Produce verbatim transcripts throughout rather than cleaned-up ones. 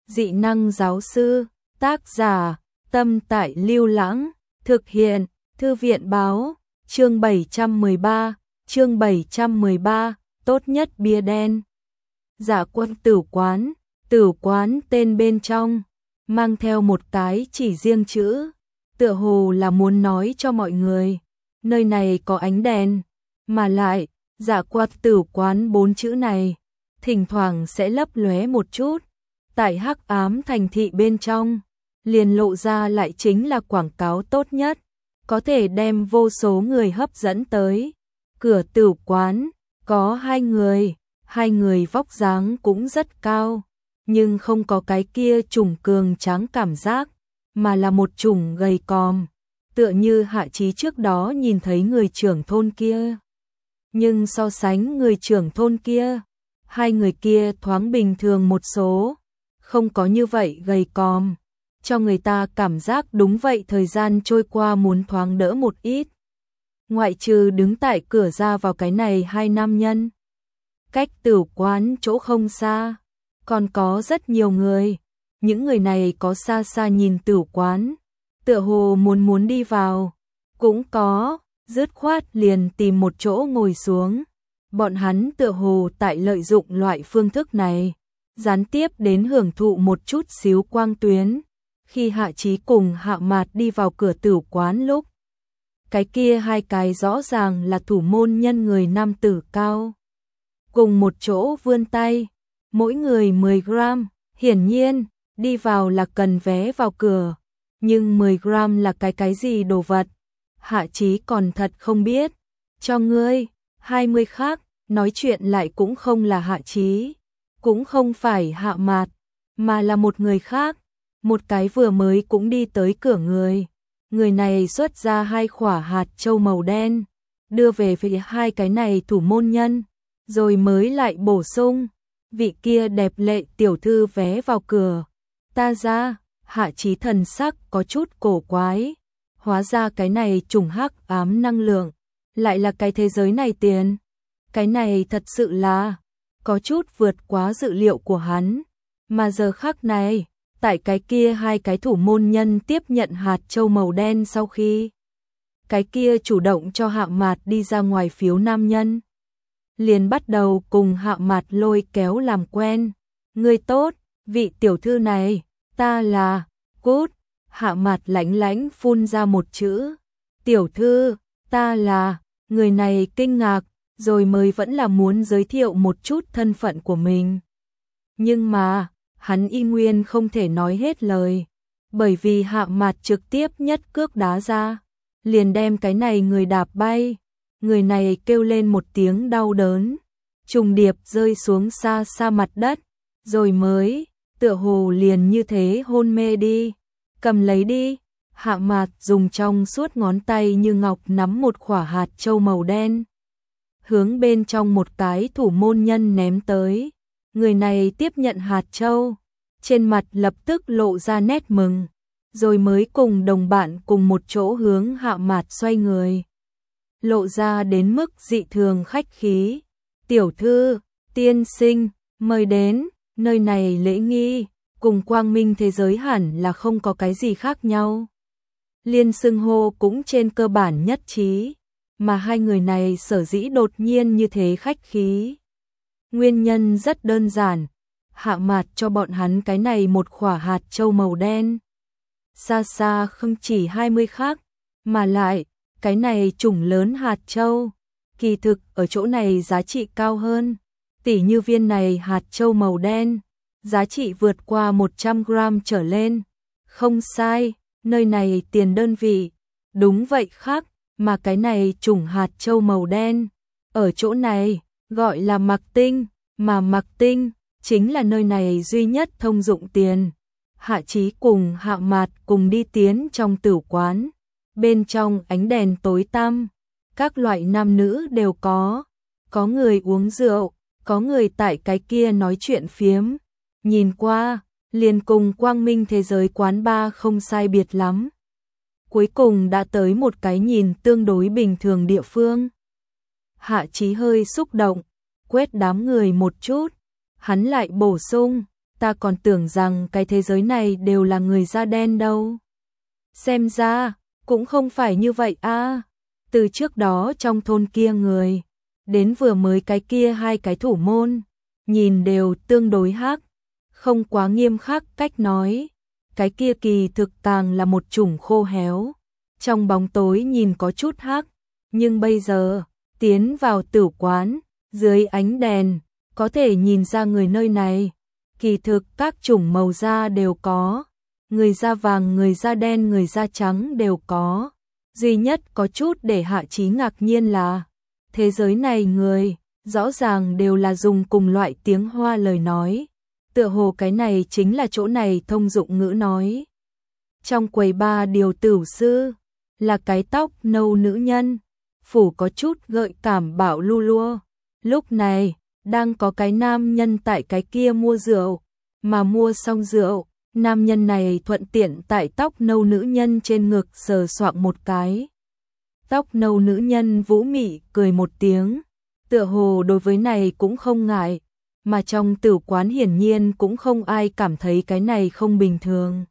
dị năng giáo sư, tác giả, Tâm Tại Lưu Lãng, thực hiện, Thư viện báo, chương bảy trăm mười ba, chương bảy trăm mười ba, tốt nhất bia đen. Dạ Quân tử quán, tử quán tên bên trong, mang theo một cái chỉ riêng chữ, tựa hồ là muốn nói cho mọi người, nơi này có ánh đèn, mà lại, Dạ Quân tử quán bốn chữ này, thỉnh thoảng sẽ lấp lóe một chút, tại hắc ám thành thị bên trong, liền lộ ra lại chính là quảng cáo tốt nhất, có thể đem vô số người hấp dẫn tới. Cửa tử quán, có hai người, hai người vóc dáng cũng rất cao, nhưng không có cái kia trùng cường tráng cảm giác, mà là một trùng gầy còm, tựa như Hạ Chí trước đó nhìn thấy người trưởng thôn kia. Nhưng so sánh người trưởng thôn kia, hai người kia thoáng bình thường một số, không có như vậy gầy còm, cho người ta cảm giác đúng vậy thời gian trôi qua muốn thoáng đỡ một ít. Ngoại trừ đứng tại cửa ra vào cái này hai nam nhân, cách tử quán chỗ không xa, còn có rất nhiều người, những người này có xa xa nhìn tử quán, tựa hồ muốn muốn đi vào, cũng có, dứt khoát liền tìm một chỗ ngồi xuống. Bọn hắn tựa hồ tại lợi dụng loại phương thức này, gián tiếp đến hưởng thụ một chút xíu quang tuyến. Khi Hạ Chí cùng Hạ Mạt đi vào cửa tử quán lúc, cái kia hai cái rõ ràng là thủ môn nhân người nam tử cao. Cùng một chỗ vươn tay, mỗi người mười gram, hiển nhiên, đi vào là cần vé vào cửa, nhưng mười gram là cái cái gì đồ vật, Hạ Chí còn thật không biết, cho ngươi, hai mươi khác, nói chuyện lại cũng không là Hạ Chí, cũng không phải Hạ Mạt, mà là một người khác, một cái vừa mới cũng đi tới cửa người. Người này xuất ra hai quả hạt châu màu đen, đưa về phía hai cái này thủ môn nhân, rồi mới lại bổ sung, vị kia đẹp lệ tiểu thư vé vào cửa. Ta ra, Hạ Chí thần sắc có chút cổ quái, hóa ra cái này trùng hắc ám năng lượng, lại là cái thế giới này tiền. Cái này thật sự là, có chút vượt quá dự liệu của hắn, mà giờ khắc này, tại cái kia hai cái thủ môn nhân tiếp nhận hạt châu màu đen sau khi cái kia chủ động cho Hạ Mạt đi ra ngoài phiếu nam nhân, liền bắt đầu cùng Hạ Mạt lôi kéo làm quen. Người tốt, vị tiểu thư này, ta là, cút, Hạ Mạt lãnh lãnh phun ra một chữ, tiểu thư, ta là, người này kinh ngạc, rồi mới vẫn là muốn giới thiệu một chút thân phận của mình. Nhưng mà, hắn y nguyên không thể nói hết lời, bởi vì Hạ Mạt trực tiếp nhất cước đá ra, liền đem cái này người đạp bay, người này kêu lên một tiếng đau đớn, trùng điệp rơi xuống xa xa mặt đất, rồi mới, tựa hồ liền như thế hôn mê đi, cầm lấy đi. Hạ Mạt dùng trong suốt ngón tay như ngọc nắm một quả hạt châu màu đen, hướng bên trong một cái thủ môn nhân ném tới. Người này tiếp nhận hạt châu, trên mặt lập tức lộ ra nét mừng, rồi mới cùng đồng bạn cùng một chỗ hướng Hạ Mạt xoay người, lộ ra đến mức dị thường khách khí. Tiểu thư, tiên sinh, mời đến, nơi này lễ nghi, cùng quang minh thế giới hẳn là không có cái gì khác nhau. Liên xưng hô cũng trên cơ bản nhất trí, mà hai người này sở dĩ đột nhiên như thế khách khí. Nguyên nhân rất đơn giản, Hạ Mạt cho bọn hắn cái này một quả hạt châu màu đen. Xa xa không chỉ hai mươi khác, mà lại, cái này chủng lớn hạt châu, kỳ thực ở chỗ này giá trị cao hơn. Tỉ như viên này hạt châu màu đen, giá trị vượt qua một trăm gram trở lên. Không sai, nơi này tiền đơn vị, đúng vậy khác, mà cái này chủng hạt châu màu đen, ở chỗ này, gọi là mặc tinh, mà mặc tinh, chính là nơi này duy nhất thông dụng tiền. Hạ Chí cùng Hạ Mạt cùng đi tiến trong tử quán, bên trong ánh đèn tối tăm, các loại nam nữ đều có, có người uống rượu, có người tại cái kia nói chuyện phiếm, nhìn qua, liền cùng quang minh thế giới quán bar không sai biệt lắm. Cuối cùng đã tới một cái nhìn tương đối bình thường địa phương. Hạ Chí hơi xúc động, quét đám người một chút, hắn lại bổ sung, ta còn tưởng rằng cái thế giới này đều là người da đen đâu. Xem ra, cũng không phải như vậy a. Từ trước đó trong thôn kia người, đến vừa mới cái kia hai cái thủ môn, nhìn đều tương đối hắc, không quá nghiêm khắc cách nói. Cái kia kỳ thực càng là một chủng khô héo, trong bóng tối nhìn có chút hắc, nhưng bây giờ, tiến vào tửu quán, dưới ánh đèn, có thể nhìn ra người nơi này, kỳ thực các chủng màu da đều có, người da vàng, người da đen, người da trắng đều có. Duy nhất có chút để Hạ Chí ngạc nhiên là, thế giới này người, rõ ràng đều là dùng cùng loại tiếng Hoa lời nói, tựa hồ cái này chính là chỗ này thông dụng ngữ nói. Trong quầy ba điều tửu sư, là cái tóc nâu nữ nhân, phủ có chút gợi cảm bảo lu lua. Lúc này, đang có cái nam nhân tại cái kia mua rượu, mà mua xong rượu, nam nhân này thuận tiện tại tóc nâu nữ nhân trên ngực sờ soạng một cái. Tóc nâu nữ nhân vũ mị cười một tiếng, tựa hồ đối với này cũng không ngại, mà trong tửu quán hiển nhiên cũng không ai cảm thấy cái này không bình thường.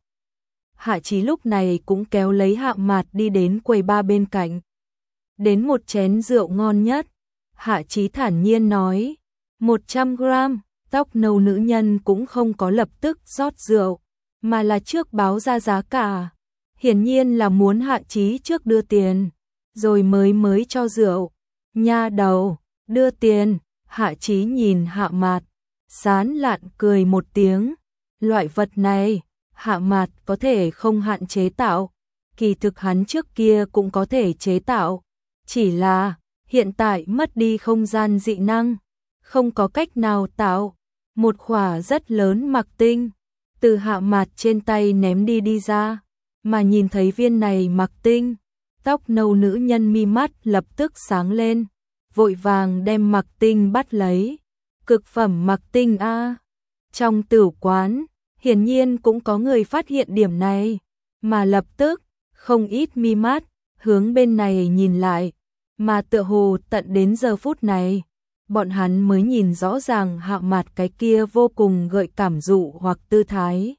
Hạ Chí lúc này cũng kéo lấy Hạ Mạt đi đến quầy ba bên cạnh. Đến một chén rượu ngon nhất, Hạ Chí thản nhiên nói, một trăm gram, tóc nâu nữ nhân cũng không có lập tức rót rượu, mà là trước báo ra giá cả. Hiển nhiên là muốn Hạ Chí trước đưa tiền, rồi mới mới cho rượu. Nha đầu, đưa tiền. Hạ Chí nhìn Hạ Mạt, sán lạn cười một tiếng. Loại vật này, Hạ Mạt có thể không hạn chế tạo, kỳ thực hắn trước kia cũng có thể chế tạo, chỉ là hiện tại mất đi không gian dị năng, không có cách nào tạo. Một khỏa rất lớn mặc tinh, từ Hạ Mạt trên tay ném đi đi ra, mà nhìn thấy viên này mặc tinh, tóc nâu nữ nhân mi mắt lập tức sáng lên, vội vàng đem mặc tinh bắt lấy. Cực phẩm mặc tinh a. Trong tửu quán, hiển nhiên cũng có người phát hiện điểm này, mà lập tức, không ít mi mắt, hướng bên này nhìn lại, mà tựa hồ tận đến giờ phút này, bọn hắn mới nhìn rõ ràng Hạ Mạt cái kia vô cùng gợi cảm dụ hoặc tư thái.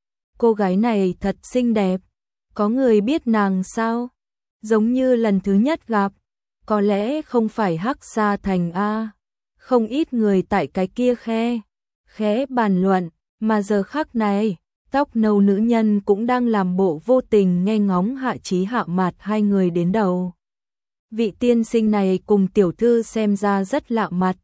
Cô gái này thật xinh đẹp, có người biết nàng sao? Giống như lần thứ nhất gặp, có lẽ không phải Hắc Sa Thành a. Không ít người tại cái kia khe, khẽ bàn luận, mà giờ khắc này, tóc nâu nữ nhân cũng đang làm bộ vô tình nghe ngóng Hạ Chí Hạ Mạt hai người đến đầu. Vị tiên sinh này cùng tiểu thư xem ra rất lạ mặt.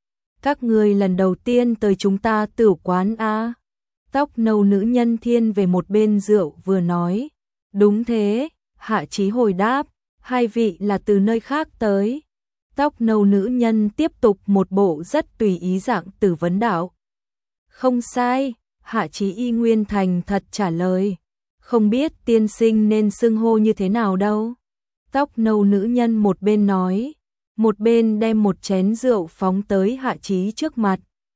Các người lần đầu tiên tới chúng ta tửu quán a. Tóc nâu nữ nhân thiên về một bên rượu vừa nói. Đúng thế, Hạ Chí hồi đáp, hai vị là từ nơi khác tới. Tóc nâu nữ nhân tiếp tục một bộ rất tùy ý dạng tử vấn đạo. Không sai, Hạ Chí y nguyên thành thật trả lời. Không biết tiên sinh nên xưng hô như thế nào đâu. Tóc nâu nữ nhân một bên nói, một bên đem một chén rượu phóng tới Hạ Chí trước mặt.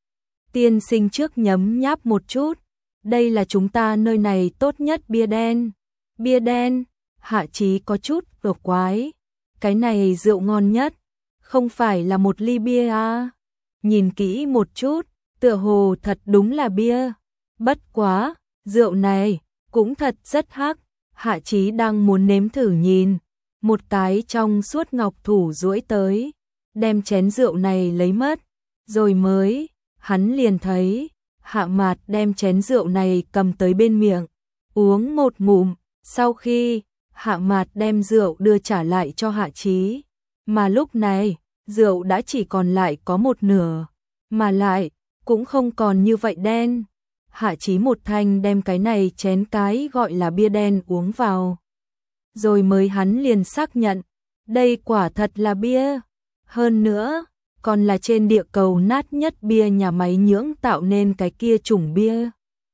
Tiên sinh trước nhấm nháp một chút, đây là chúng ta nơi này tốt nhất bia đen. Bia đen, Hạ Chí có chút độc quái, cái này rượu ngon nhất, không phải là một ly bia à. Nhìn kỹ một chút, tựa hồ thật đúng là bia, bất quá, rượu này cũng thật rất hắc. Hạ Chí đang muốn nếm thử nhìn, một cái trong suốt ngọc thủ duỗi tới, đem chén rượu này lấy mất, rồi mới, hắn liền thấy, Hạ Mạt đem chén rượu này cầm tới bên miệng, uống một ngụm, sau khi, Hạ Mạt đem rượu đưa trả lại cho Hạ Chí, mà lúc này, rượu đã chỉ còn lại có một nửa, mà lại, cũng không còn như vậy đen. Hạ Chí một thanh đem cái này chén cái gọi là bia đen uống vào. Rồi mới hắn liền xác nhận, đây quả thật là bia. Hơn nữa, còn là trên địa cầu nát nhất bia nhà máy nhưỡng tạo nên cái kia chủng bia.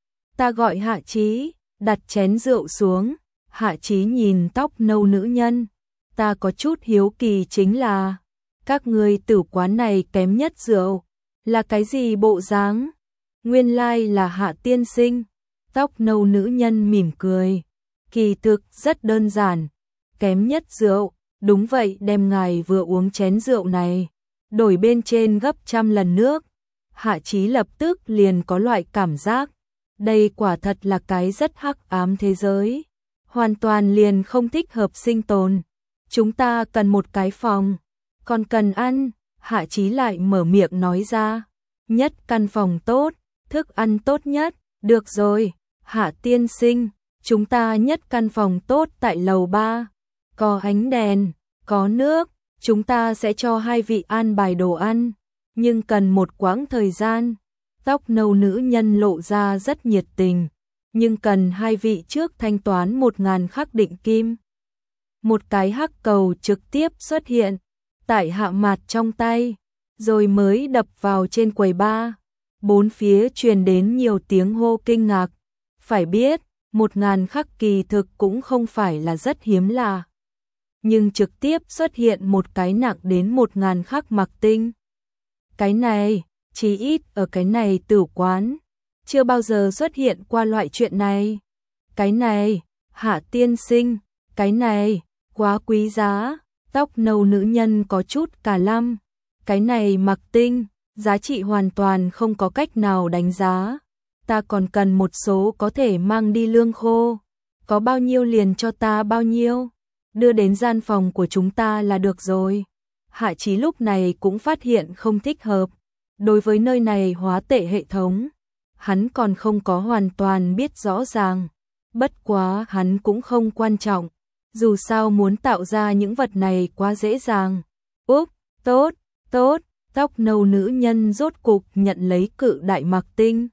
Ta gọi Hạ Chí, đặt chén rượu xuống, Hạ Chí nhìn tóc nâu nữ nhân. Ta có chút hiếu kỳ chính là, các ngươi tử quán này kém nhất rượu, là cái gì bộ dáng? Nguyên lai là Hạ tiên sinh. Tóc nâu nữ nhân mỉm cười. Kỳ thực rất đơn giản, kém nhất rượu, đúng vậy, đem ngài vừa uống chén rượu này, đổi bên trên gấp trăm lần nước. Hạ Chí lập tức liền có loại cảm giác, Đây quả thật là cái rất hắc ám thế giới, hoàn toàn liền không thích hợp sinh tồn. Chúng ta cần một cái phòng, còn cần ăn, Hạ Chí lại mở miệng nói ra. Nhất căn phòng tốt, thức ăn tốt nhất, được rồi, Hạ tiên sinh, chúng ta nhất căn phòng tốt tại lầu ba, có ánh đèn, có nước, chúng ta sẽ cho hai vị an bài đồ ăn, nhưng cần một quãng thời gian. Tóc nâu nữ nhân lộ ra rất nhiệt tình, nhưng cần hai vị trước thanh toán một ngàn khắc định kim. Một cái hắc cầu trực tiếp xuất hiện tại Hạ Mạt trong tay, rồi mới đập vào trên quầy bar. Bốn phía truyền đến nhiều tiếng hô kinh ngạc. Phải biết, một ngàn khắc kỳ thực cũng không phải là rất hiếm lạ. Nhưng trực tiếp xuất hiện một cái nặng đến một ngàn khắc mặc tinh. Cái này, chí ít ở cái này tử quán, chưa bao giờ xuất hiện qua loại chuyện này. Cái này, Hạ tiên sinh, cái này, quá quý giá. Tóc nâu nữ nhân có chút cả lăm. Cái này mặc tinh, giá trị hoàn toàn không có cách nào đánh giá. Ta còn cần một số có thể mang đi lương khô. Có bao nhiêu liền cho ta bao nhiêu. Đưa đến gian phòng của chúng ta là được rồi. Hạ Chí lúc này cũng phát hiện không thích hợp. Đối với nơi này hóa tệ hệ thống, hắn còn không có hoàn toàn biết rõ ràng. Bất quá hắn cũng không quan trọng. Dù sao muốn tạo ra những vật này quá dễ dàng. Úp, tốt, tốt, tóc nâu nữ nhân rốt cục nhận lấy cự đại mặc tinh.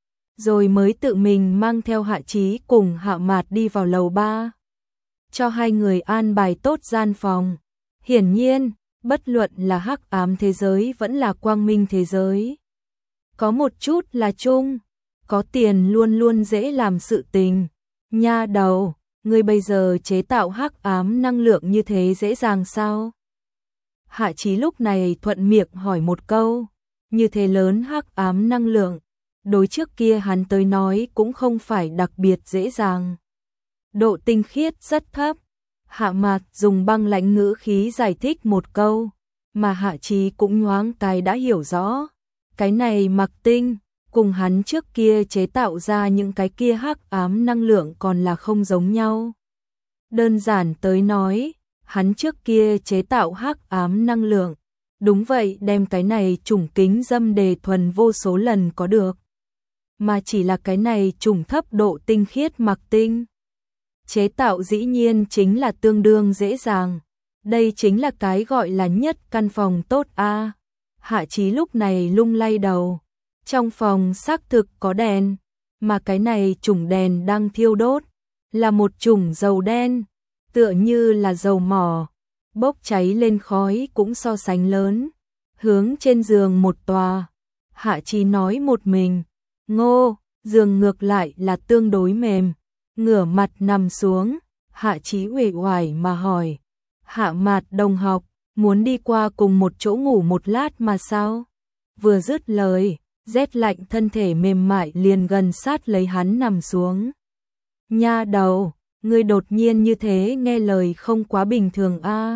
Rồi mới tự mình mang theo Hạ Chí cùng Hạ Mạt đi vào lầu ba. Cho hai người an bài tốt gian phòng. Hiển nhiên, bất luận là hắc ám thế giới vẫn là quang minh thế giới. Có một chút là chung, có tiền luôn luôn dễ làm sự tình. Nha đầu, ngươi bây giờ chế tạo hắc ám năng lượng như thế dễ dàng sao? Hạ Chí lúc này thuận miệng hỏi một câu, như thế lớn hắc ám năng lượng, đối trước kia hắn tới nói cũng không phải đặc biệt dễ dàng. Độ tinh khiết rất thấp. Hạ Mạt dùng băng lãnh ngữ khí giải thích một câu, mà Hạ Chí cũng nhoáng cái đã hiểu rõ. Cái này mặc tinh, cùng hắn trước kia chế tạo ra những cái kia hắc ám năng lượng còn là không giống nhau. Đơn giản tới nói, hắn trước kia chế tạo hắc ám năng lượng, đúng vậy đem cái này trùng kính dâm đề thuần vô số lần có được. Mà chỉ là cái này trùng thấp độ tinh khiết mặc tinh. Chế tạo dĩ nhiên chính là tương đương dễ dàng. Đây chính là cái gọi là nhất căn phòng tốt a. Hạ Chí lúc này lung lay đầu. Trong phòng xác thực có đèn, mà cái này chủng đèn đang thiêu đốt, là một chủng dầu đen, tựa như là dầu mỏ, bốc cháy lên khói cũng so sánh lớn. Hướng trên giường một tòa, Hạ Chí nói một mình, ngô, giường ngược lại là tương đối mềm. Ngửa mặt nằm xuống, Hạ Chí uể oải mà hỏi, Hạ Mạt đồng học, muốn đi qua cùng một chỗ ngủ một lát mà sao? Vừa dứt lời, rét lạnh thân thể mềm mại liền gần sát lấy hắn nằm xuống. Nha đầu, ngươi đột nhiên như thế nghe lời không quá bình thường a.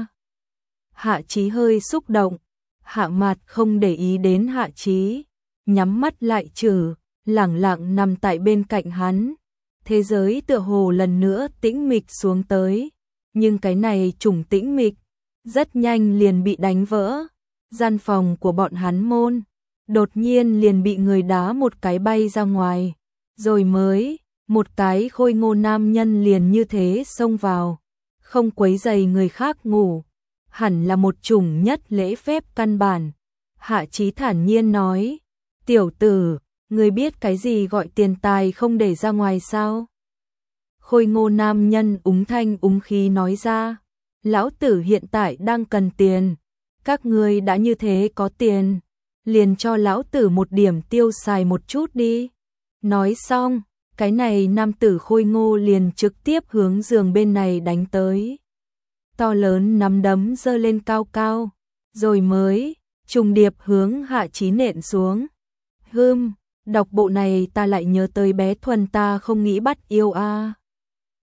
Hạ Chí hơi xúc động, Hạ Mạt không để ý đến Hạ Chí, nhắm mắt lại trừ, lẳng lặng nằm tại bên cạnh hắn. Thế giới tựa hồ lần nữa tĩnh mịch xuống tới, nhưng cái này trùng tĩnh mịch, rất nhanh liền bị đánh vỡ. Gian phòng của bọn hắn môn, đột nhiên liền bị người đá một cái bay ra ngoài, rồi mới, một cái khôi ngô nam nhân liền như thế xông vào, không quấy rầy người khác ngủ, hẳn là một chủng nhất lễ phép căn bản. Hạ Chí thản nhiên nói, tiểu tử, ngươi biết cái gì gọi tiền tài không để ra ngoài sao? Khôi ngô nam nhân úng thanh úng khí nói ra, lão tử hiện tại đang cần tiền, các ngươi đã như thế có tiền, liền cho lão tử một điểm tiêu xài một chút đi. Nói xong, cái này nam tử khôi ngô liền trực tiếp hướng giường bên này đánh tới. To lớn nắm đấm giơ lên cao cao, rồi mới trùng điệp hướng Hạ Chí nện xuống. Hừm, đọc bộ này ta lại nhớ tới bé Thuần ta không nghĩ bắt yêu a.